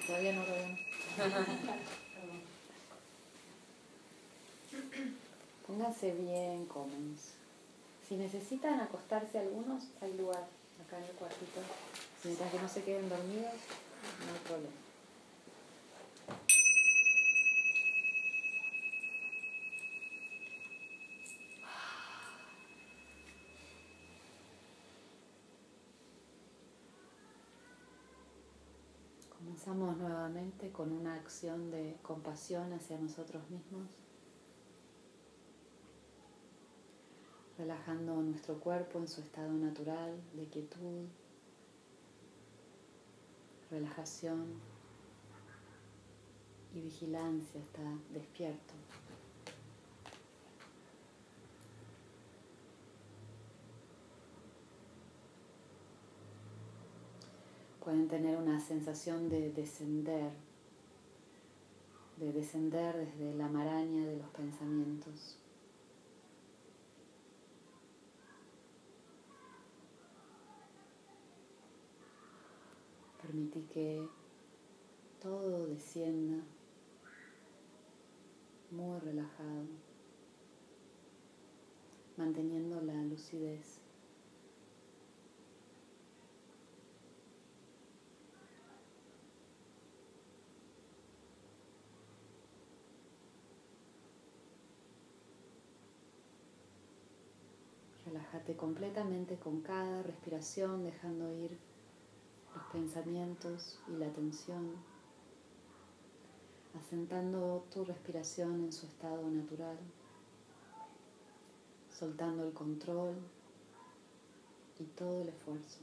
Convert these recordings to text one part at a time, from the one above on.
Todavía no lo veo. Pónganse bien cómodos. Si necesitan acostarse algunos, hay lugar acá en el cuartito. Mientras que no se queden dormidos, no hay problema. Comenzamos nuevamente con una acción de compasión hacia nosotros mismos, relajando nuestro cuerpo en su estado natural de quietud, relajación y vigilancia, está despierto. Pueden tener una sensación de descender desde la maraña de los pensamientos. Permití que todo descienda muy relajado, manteniendo la lucidez. Relájate completamente con cada respiración, dejando ir los pensamientos y la tensión, asentando tu respiración en su estado natural, soltando el control y todo el esfuerzo.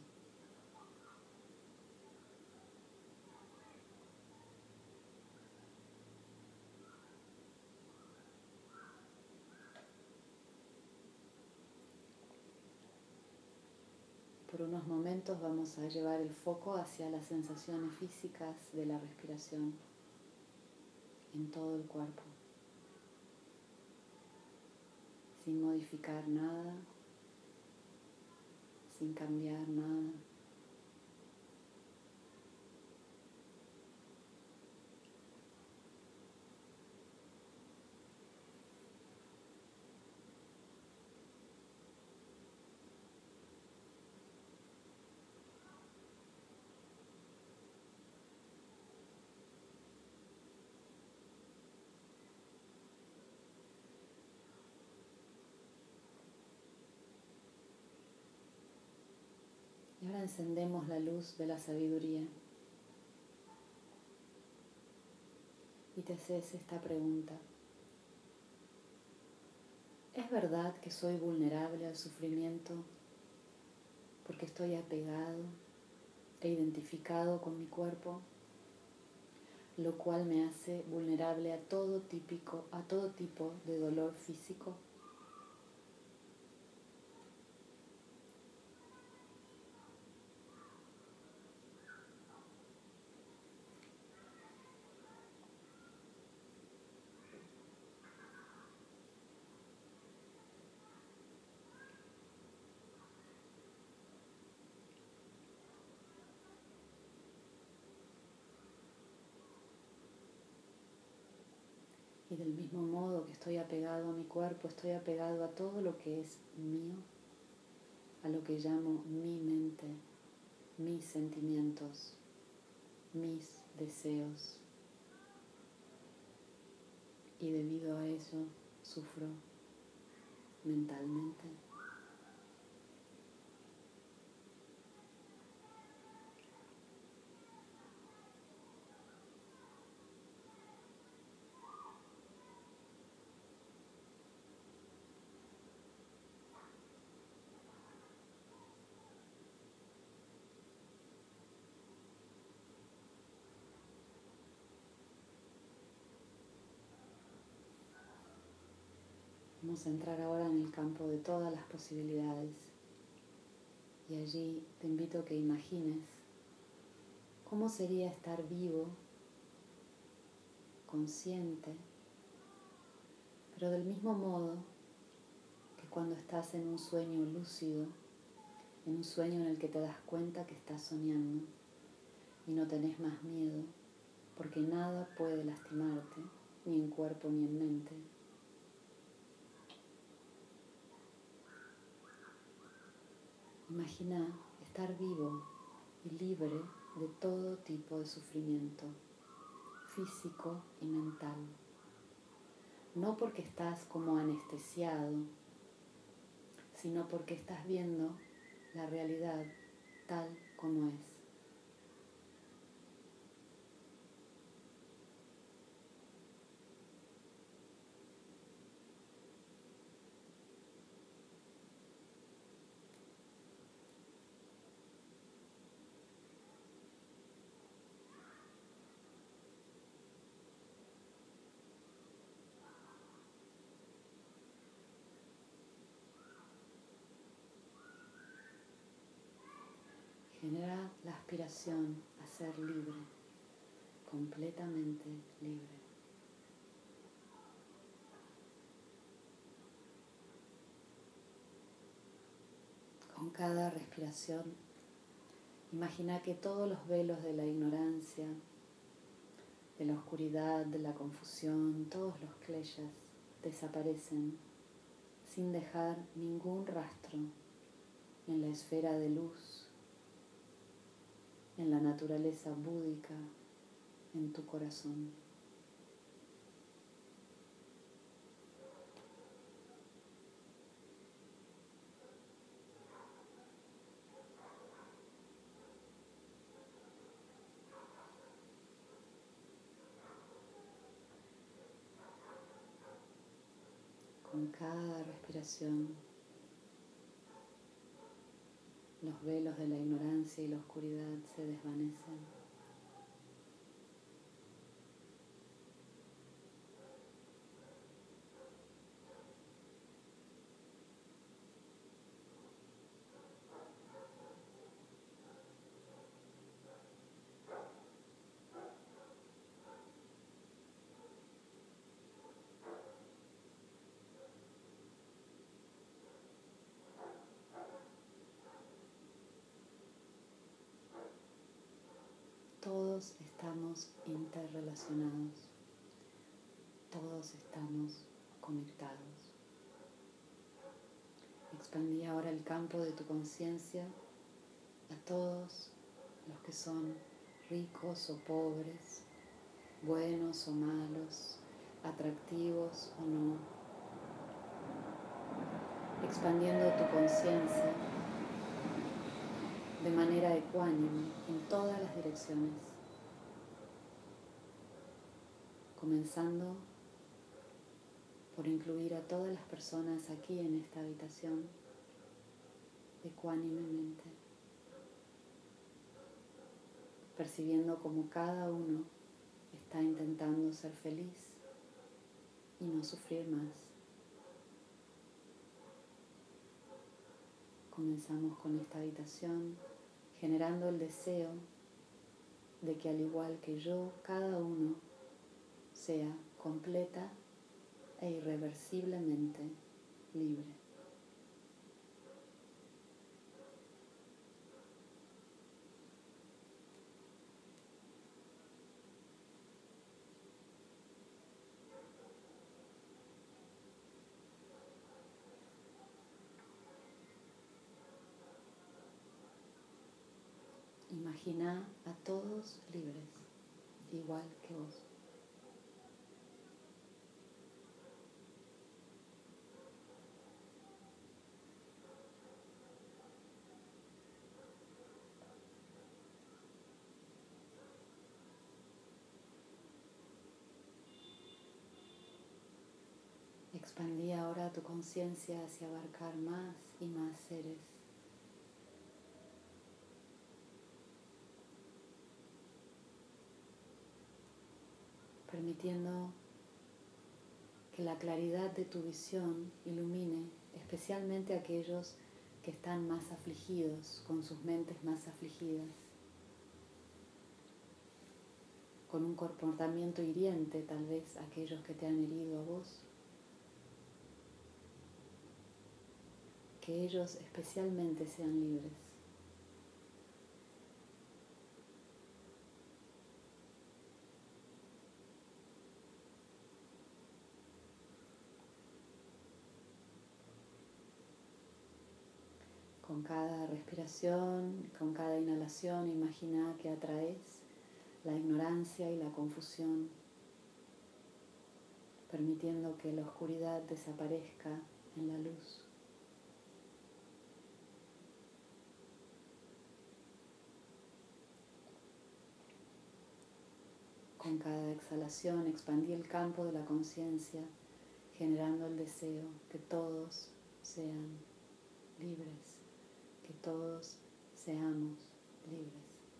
Por unos momentos vamos a llevar el foco hacia las sensaciones físicas de la respiración en todo el cuerpo, sin modificar nada, sin cambiar nada. Y ahora encendemos la luz de la sabiduría y te haces esta pregunta. ¿Es verdad que soy vulnerable al sufrimiento porque estoy apegado e identificado con mi cuerpo, lo cual me hace vulnerable a todo tipo de dolor físico? Y del mismo modo que estoy apegado a mi cuerpo, estoy apegado a todo lo que es mío, a lo que llamo mi mente, mis sentimientos, mis deseos. Y debido a eso sufro mentalmente. Vamos a entrar ahora en el campo de todas las posibilidades y allí te invito a que imagines cómo sería estar vivo, consciente, pero del mismo modo que cuando estás en un sueño lúcido, en un sueño en el que te das cuenta que estás soñando y no tenés más miedo, porque nada puede lastimarte, ni en cuerpo ni en mente. Imagina estar vivo y libre de todo tipo de sufrimiento, físico y mental. No porque estás como anestesiado, sino porque estás viendo la realidad tal como es. Genera la aspiración a ser libre, completamente libre. Con cada respiración, imagina que todos los velos de la ignorancia, de la oscuridad, de la confusión, todos los kleshas desaparecen sin dejar ningún rastro en la esfera de luz, en la naturaleza búdica, en tu corazón. Con cada respiración, los velos de la ignorancia y la oscuridad se desvanecen. Todos estamos interrelacionados, todos estamos conectados. Expandí ahora el campo de tu conciencia a todos los que son ricos o pobres, buenos o malos, atractivos o no, expandiendo tu conciencia de manera ecuánime en todas las direcciones, comenzando por incluir a todas las personas aquí en esta habitación ecuánimemente, percibiendo como cada uno está intentando ser feliz y no sufrir más. Comenzamos con esta habitación generando el deseo de que al igual que yo, cada uno sea completa e irreversiblemente libre. Imagina a todos libres, igual que vos. Expandí ahora tu conciencia hacia abarcar más y más seres. Permitiendo que la claridad de tu visión ilumine especialmente a aquellos que están más afligidos, con sus mentes más afligidas, con un comportamiento hiriente, tal vez aquellos que te han herido a vos, que ellos especialmente sean libres. Con cada respiración, con cada inhalación, imagina que atraes la ignorancia y la confusión, permitiendo que la oscuridad desaparezca en la luz. Con cada exhalación expandí el campo de la conciencia, generando el deseo que todos sean libres, que todos seamos libres.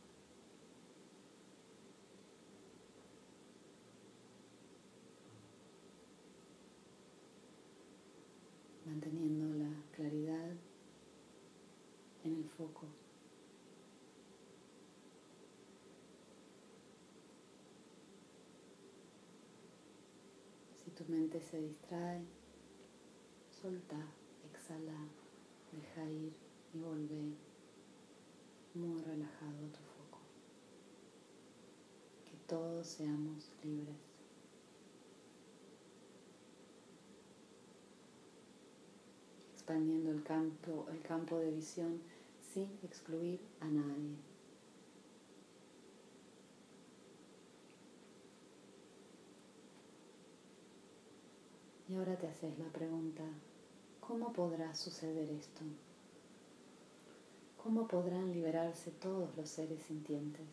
Manteniendo la claridad en el foco. Si tu mente se distrae, solta, exhala, deja ir y volvé muy relajado a tu foco. Que todos seamos libres. Expandiendo el campo de visión sin excluir a nadie. Y ahora te haces la pregunta, ¿cómo podrá suceder esto? ¿Cómo podrán liberarse todos los seres sintientes?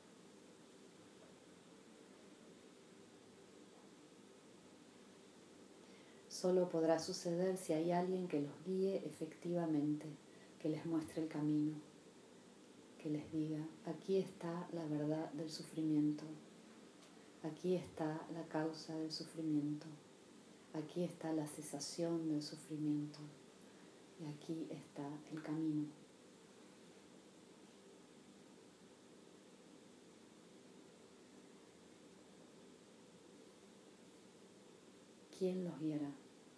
Solo podrá suceder si hay alguien que los guíe efectivamente, que les muestre el camino, que les diga, aquí está la verdad del sufrimiento, aquí está la causa del sufrimiento, aquí está la cesación del sufrimiento y aquí está el camino. ¿Quién los guiará?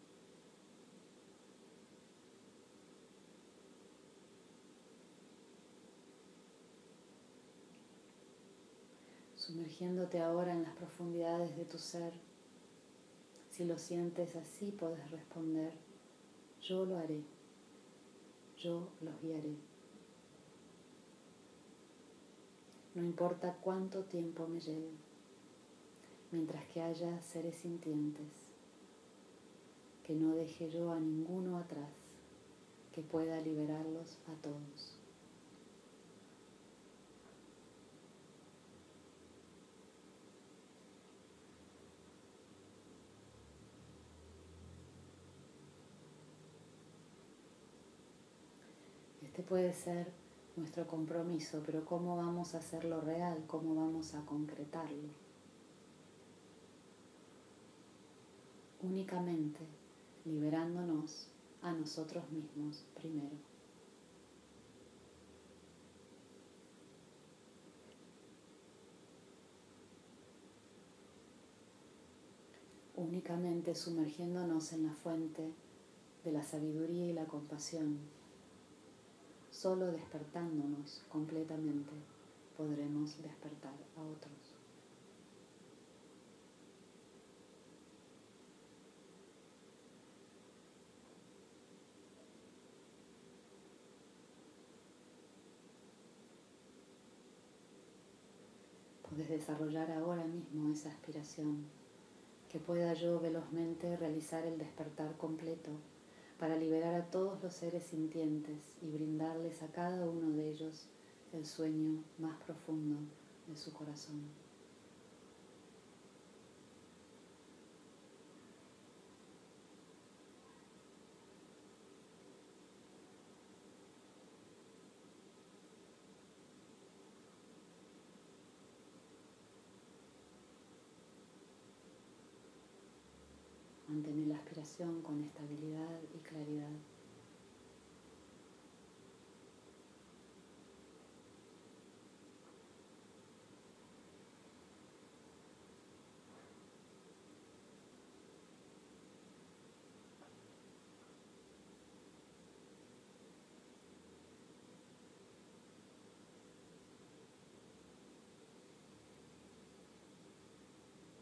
Sumergiéndote ahora en las profundidades de tu ser, si lo sientes así, puedes responder, yo lo haré, yo los guiaré. No importa cuánto tiempo me lleve, mientras que haya seres sintientes, que no deje yo a ninguno atrás, que pueda liberarlos a todos. Este puede ser nuestro compromiso, pero ¿cómo vamos a hacerlo real? ¿Cómo vamos a concretarlo? Únicamente liberándonos a nosotros mismos primero. Únicamente sumergiéndonos en la fuente de la sabiduría y la compasión. Solo despertándonos completamente podremos despertar a otros. Puedes desarrollar ahora mismo esa aspiración, que pueda yo velozmente realizar el despertar completo para liberar a todos los seres sintientes y brindarles a cada uno de ellos el sueño más profundo de su corazón. Mantén la aspiración con estabilidad y claridad.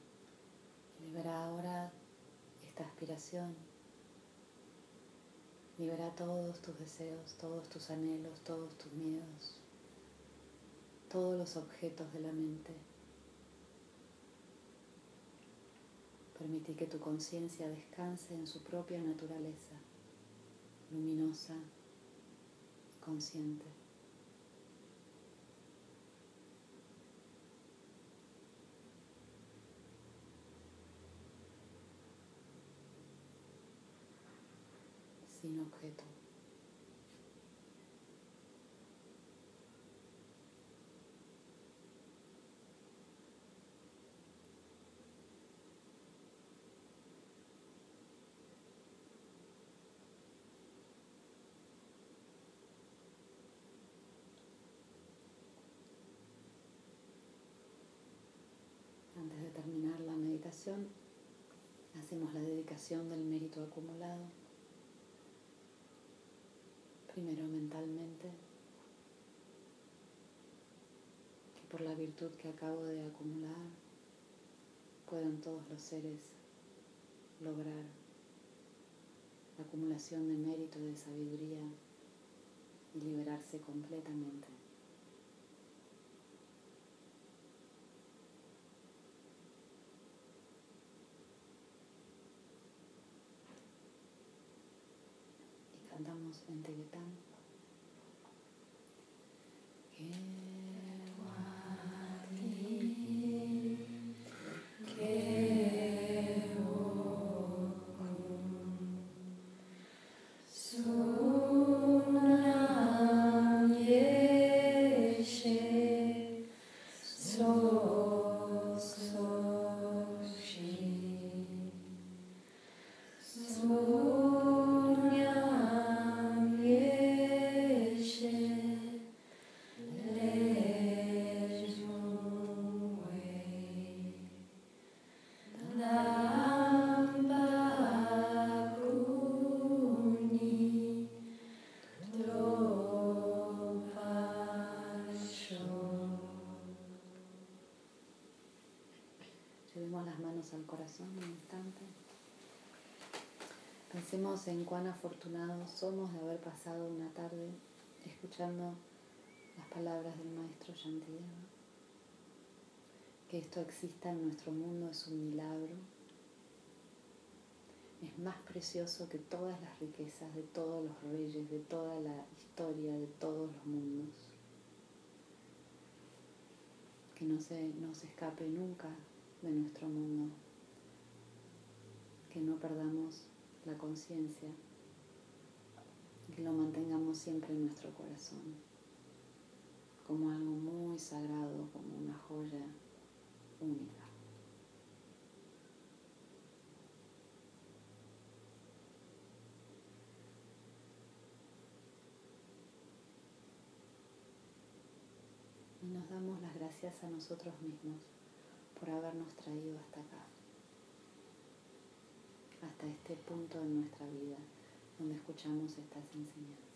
Libera ahora esta aspiración Libera todos tus deseos, todos tus anhelos, todos tus miedos, todos los objetos de la mente. Permití que tu conciencia descanse en su propia naturaleza, luminosa y consciente. Sin objeto. Antes de terminar la meditación, hacemos la dedicación del mérito acumulado. Primero mentalmente, que por la virtud que acabo de acumular, puedan todos los seres lograr la acumulación de mérito, de sabiduría y liberarse completamente. Y cantamos en tibetano. Llevemos las manos al corazón un instante. Pensemos en cuán afortunados somos de haber pasado una tarde escuchando las palabras del maestro Shantideva. Que esto exista en nuestro mundo es un milagro. Es más precioso que todas las riquezas de todos los reyes, de toda la historia, de todos los mundos. Que no se nos escape nunca de nuestro mundo, que no perdamos la conciencia, que lo mantengamos siempre en nuestro corazón, como algo muy sagrado, como una joya única. Y nos damos las gracias a nosotros mismos por habernos traído hasta acá, hasta este punto en nuestra vida donde escuchamos estas enseñanzas.